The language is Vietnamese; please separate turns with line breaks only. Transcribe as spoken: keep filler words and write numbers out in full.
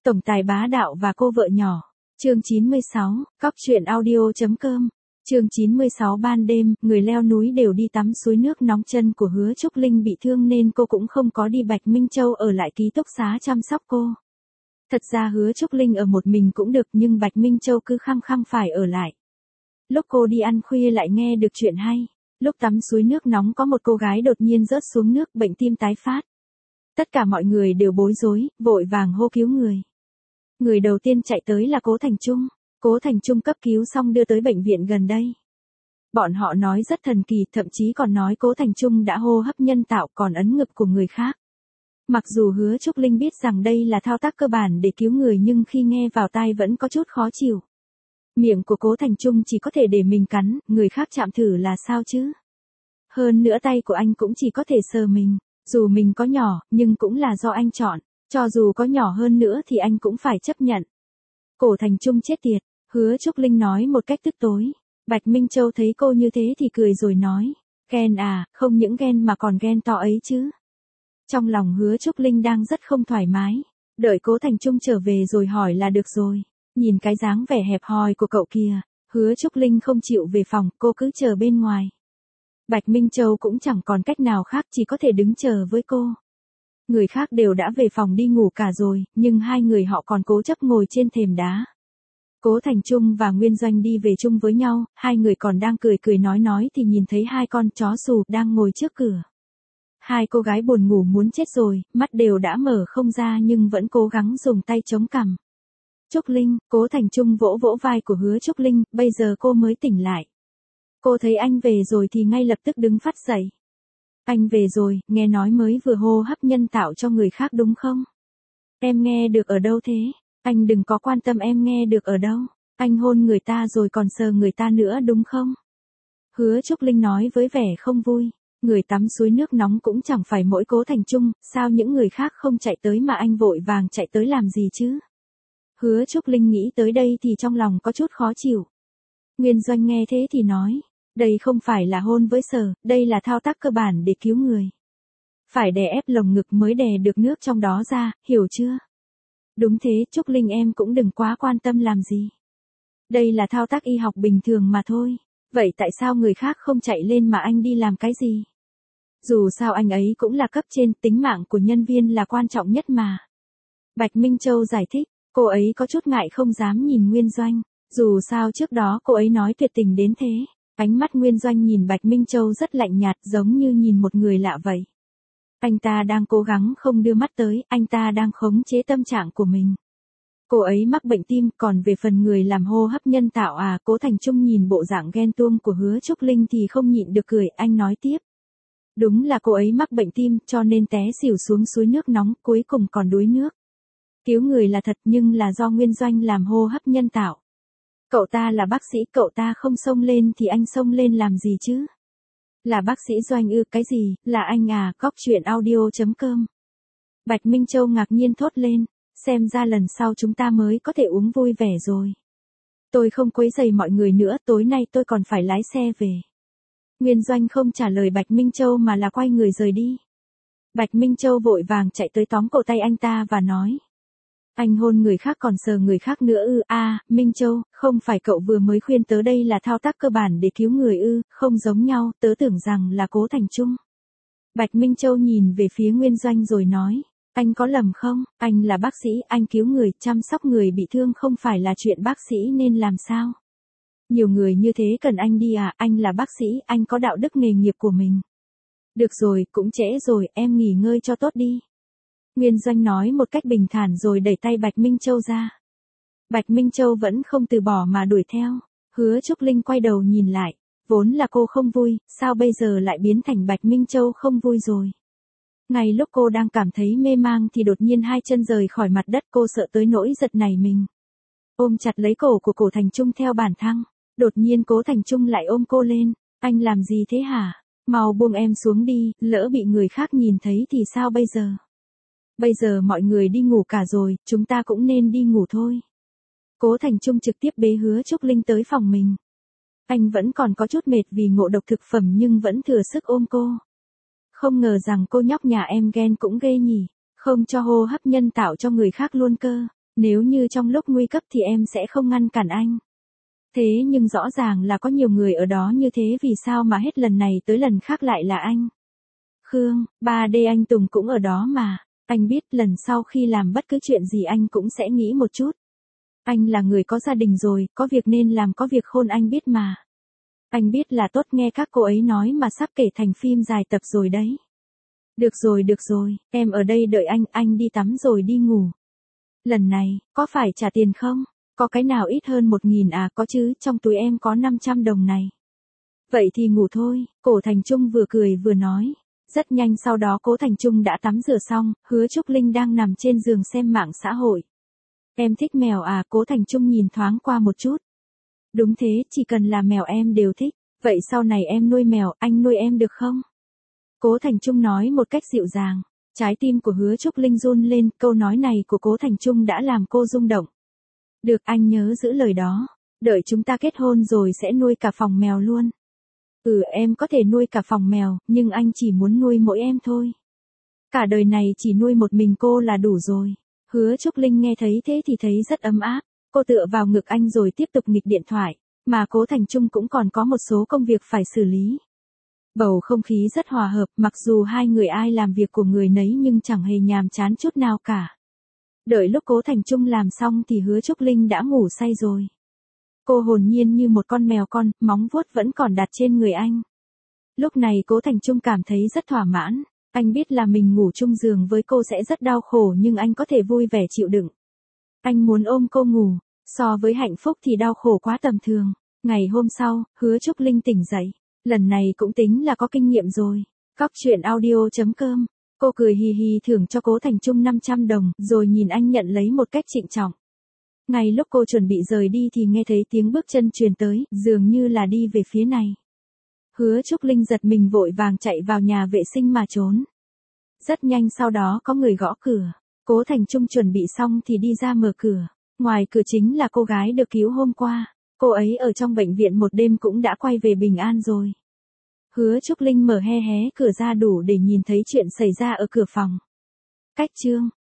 Tổng tài bá đạo và cô vợ nhỏ. Chương chín mươi sáu, cóc truyện audio.com. Chương chín mươi sáu ban đêm, người leo núi đều đi tắm suối nước nóng, chân của Hứa Trúc Linh bị thương nên cô cũng không có đi Bạch Minh Châu ở lại ký túc xá chăm sóc cô. Thật ra Hứa Trúc Linh ở một mình cũng được nhưng Bạch Minh Châu cứ khăng khăng phải ở lại. Lúc cô đi ăn khuya lại nghe được chuyện hay. Lúc tắm suối nước nóng có một cô gái đột nhiên rớt xuống nước, bệnh tim tái phát. Tất cả mọi người đều bối rối, vội vàng hô cứu người. Người đầu tiên chạy tới là Cố Thành Trung. Cố Thành Trung cấp cứu xong đưa tới bệnh viện gần đây. Bọn họ nói rất thần kỳ, thậm chí còn nói Cố Thành Trung đã hô hấp nhân tạo còn ấn ngực của người khác. Mặc dù Hứa Trúc Linh biết rằng đây là thao tác cơ bản để cứu người nhưng khi nghe vào tai vẫn có chút khó chịu. Miệng của Cố Thành Trung chỉ có thể để mình cắn, người khác chạm thử là sao chứ? Hơn nữa tay của anh cũng chỉ có thể sờ mình, dù mình có nhỏ, nhưng cũng là do anh chọn, cho dù có nhỏ hơn nữa thì anh cũng phải chấp nhận. Cố Thành Trung chết tiệt, Hứa Trúc Linh nói một cách tức tối. Bạch Minh Châu thấy cô như thế thì cười rồi nói, ghen à, không những ghen mà còn ghen to ấy chứ. Trong lòng Hứa Trúc Linh đang rất không thoải mái, đợi Cố Thành Trung trở về rồi hỏi là được rồi. Nhìn cái dáng vẻ hẹp hòi của cậu kìa, Hứa Trúc Linh không chịu về phòng, cô cứ chờ bên ngoài. Bạch Minh Châu cũng chẳng còn cách nào khác, chỉ có thể đứng chờ với cô. Người khác đều đã về phòng đi ngủ cả rồi, nhưng hai người họ còn cố chấp ngồi trên thềm đá. Cố Thành Trung và Nguyên Doanh đi về chung với nhau, hai người còn đang cười cười nói nói thì nhìn thấy hai con chó xù đang ngồi trước cửa. Hai cô gái buồn ngủ muốn chết rồi, mắt đều đã mở không ra nhưng vẫn cố gắng dùng tay chống cằm. Trúc Linh, Cố Thành Trung vỗ vỗ vai của Hứa Trúc Linh, bây giờ cô mới tỉnh lại. Cô thấy anh về rồi thì ngay lập tức đứng phát dậy. Anh về rồi, nghe nói mới vừa hô hấp nhân tạo cho người khác đúng không? Em nghe được ở đâu thế? Anh đừng có quan tâm em nghe được ở đâu. Anh hôn người ta rồi còn sờ người ta nữa đúng không? Hứa Trúc Linh nói với vẻ không vui. Người tắm suối nước nóng cũng chẳng phải mỗi Cố Thành Trung, sao những người khác không chạy tới mà anh vội vàng chạy tới làm gì chứ? Hứa Trúc Linh nghĩ tới đây thì trong lòng có chút khó chịu. Nguyên Doanh nghe thế thì nói, đây không phải là hôn với sờ, đây là thao tác cơ bản để cứu người. Phải đè ép lồng ngực mới đè được nước trong đó ra, hiểu chưa? Đúng thế, Trúc Linh em cũng đừng quá quan tâm làm gì. Đây là thao tác y học bình thường mà thôi. Vậy tại sao người khác không chạy lên mà anh đi làm cái gì? Dù sao anh ấy cũng là cấp trên, tính mạng của nhân viên là quan trọng nhất mà. Bạch Minh Châu giải thích, cô ấy có chút ngại không dám nhìn Nguyên Doanh. Dù sao trước đó cô ấy nói tuyệt tình đến thế. Ánh mắt Nguyên Doanh nhìn Bạch Minh Châu rất lạnh nhạt, giống như nhìn một người lạ vậy. Anh ta đang cố gắng không đưa mắt tới, anh ta đang khống chế tâm trạng của mình. Cô ấy mắc bệnh tim, còn về phần người làm hô hấp nhân tạo à? Cố Thành Trung nhìn bộ dạng ghen tuông của Hứa Trúc Linh thì không nhịn được cười, anh nói tiếp. Đúng là cô ấy mắc bệnh tim, cho nên té xỉu xuống suối nước nóng, cuối cùng còn đuối nước. Cứu người là thật nhưng là do Nguyên Doanh làm hô hấp nhân tạo. Cậu ta là bác sĩ, cậu ta không xông lên thì anh xông lên làm gì chứ? Là bác sĩ Doanh ư? Cái gì, là anh à? Cóc truyện audio.com. Bạch Minh Châu ngạc nhiên thốt lên, xem ra lần sau chúng ta mới có thể uống vui vẻ rồi. Tôi không quấy rầy mọi người nữa, tối nay tôi còn phải lái xe về. Nguyên Doanh không trả lời Bạch Minh Châu mà là quay người rời đi. Bạch Minh Châu vội vàng chạy tới tóm cổ tay anh ta và nói. Anh hôn người khác còn sờ người khác nữa ư? A, à, Minh Châu, không phải cậu vừa mới khuyên tớ đây là thao tác cơ bản để cứu người ư? Không giống nhau, tớ tưởng rằng là Cố Thành Trung. Bạch Minh Châu nhìn về phía Nguyên Doanh rồi nói, anh có lầm không? Anh là bác sĩ, anh cứu người, chăm sóc người bị thương không phải là chuyện bác sĩ nên làm sao? Nhiều người như thế cần anh đi à? Anh là bác sĩ, anh có đạo đức nghề nghiệp của mình. Được rồi, cũng trễ rồi, em nghỉ ngơi cho tốt đi. Nguyên Doanh nói một cách bình thản rồi đẩy tay Bạch Minh Châu ra. Bạch Minh Châu vẫn không từ bỏ mà đuổi theo. Hứa Trúc Linh quay đầu nhìn lại. Vốn là cô không vui, sao bây giờ lại biến thành Bạch Minh Châu không vui rồi? Ngay lúc cô đang cảm thấy mê mang thì đột nhiên hai chân rời khỏi mặt đất, cô sợ tới nỗi giật nảy mình. Ôm chặt lấy cổ của Cố Thành Trung theo bản thăng. Đột nhiên Cố Thành Trung lại ôm cô lên. Anh làm gì thế hả? Mau buông em xuống đi, lỡ bị người khác nhìn thấy thì sao bây giờ? Bây giờ mọi người đi ngủ cả rồi, chúng ta cũng nên đi ngủ thôi. Cố Thành Trung trực tiếp bế Hứa Trúc Linh tới phòng mình. Anh vẫn còn có chút mệt vì ngộ độc thực phẩm nhưng vẫn thừa sức ôm cô. Không ngờ rằng cô nhóc nhà em ghen cũng ghê nhỉ, không cho hô hấp nhân tạo cho người khác luôn cơ. Nếu như trong lúc nguy cấp thì em sẽ không ngăn cản anh. Thế nhưng rõ ràng là có nhiều người ở đó như thế, vì sao mà hết lần này tới lần khác lại là anh? Khương, ba D anh Tùng cũng ở đó mà. Anh biết lần sau khi làm bất cứ chuyện gì anh cũng sẽ nghĩ một chút. Anh là người có gia đình rồi, có việc nên làm, có việc khôn anh biết mà. Anh biết là tốt, nghe các cô ấy nói mà sắp kể thành phim dài tập rồi đấy. Được rồi được rồi, em ở đây đợi anh, anh đi tắm rồi đi ngủ. Lần này, có phải trả tiền không? Có cái nào ít hơn một nghìn à? Có chứ, trong túi em có năm trăm đồng này. Vậy thì ngủ thôi, Cổ Thành Trung vừa cười vừa nói. Rất nhanh sau đó Cố Thành Trung đã tắm rửa xong, Hứa Trúc Linh đang nằm trên giường xem mạng xã hội. Em thích mèo à? Cố Thành Trung nhìn thoáng qua một chút. Đúng thế, chỉ cần là mèo em đều thích. Vậy sau này em nuôi mèo, anh nuôi em được không? Cố Thành Trung nói một cách dịu dàng. Trái tim của Hứa Trúc Linh run lên, câu nói này của Cố Thành Trung đã làm cô rung động. Được, anh nhớ giữ lời đó. Đợi chúng ta kết hôn rồi sẽ nuôi cả phòng mèo luôn. Ừ, em có thể nuôi cả phòng mèo, nhưng anh chỉ muốn nuôi mỗi em thôi. Cả đời này chỉ nuôi một mình cô là đủ rồi. Hứa Trúc Linh nghe thấy thế thì thấy rất ấm áp. Cô tựa vào ngực anh rồi tiếp tục nghịch điện thoại. Mà Cố Thành Trung cũng còn có một số công việc phải xử lý. Bầu không khí rất hòa hợp, mặc dù hai người ai làm việc của người nấy nhưng chẳng hề nhàm chán chút nào cả. Đợi lúc Cố Thành Trung làm xong thì Hứa Trúc Linh đã ngủ say rồi. Cô hồn nhiên như một con mèo con, móng vuốt vẫn còn đặt trên người anh. Lúc này Cố Thành Trung cảm thấy rất thỏa mãn. Anh biết là mình ngủ chung giường với cô sẽ rất đau khổ nhưng anh có thể vui vẻ chịu đựng. Anh muốn ôm cô ngủ. So với hạnh phúc thì đau khổ quá tầm thường. Ngày hôm sau, Hứa Trúc Linh tỉnh dậy. Lần này cũng tính là có kinh nghiệm rồi. Cóc truyện audio chấm com. Cô cười hì hì thưởng cho Cố Thành Trung năm trăm đồng, rồi nhìn anh nhận lấy một cách trịnh trọng. Ngay lúc cô chuẩn bị rời đi thì nghe thấy tiếng bước chân truyền tới, dường như là đi về phía này. Hứa Trúc Linh giật mình vội vàng chạy vào nhà vệ sinh mà trốn. Rất nhanh sau đó có người gõ cửa. Cố Thành Trung chuẩn bị xong thì đi ra mở cửa. Ngoài cửa chính là cô gái được cứu hôm qua. Cô ấy ở trong bệnh viện một đêm cũng đã quay về bình an rồi. Hứa Trúc Linh mở hé hé cửa ra đủ để nhìn thấy chuyện xảy ra ở cửa phòng. Cách chương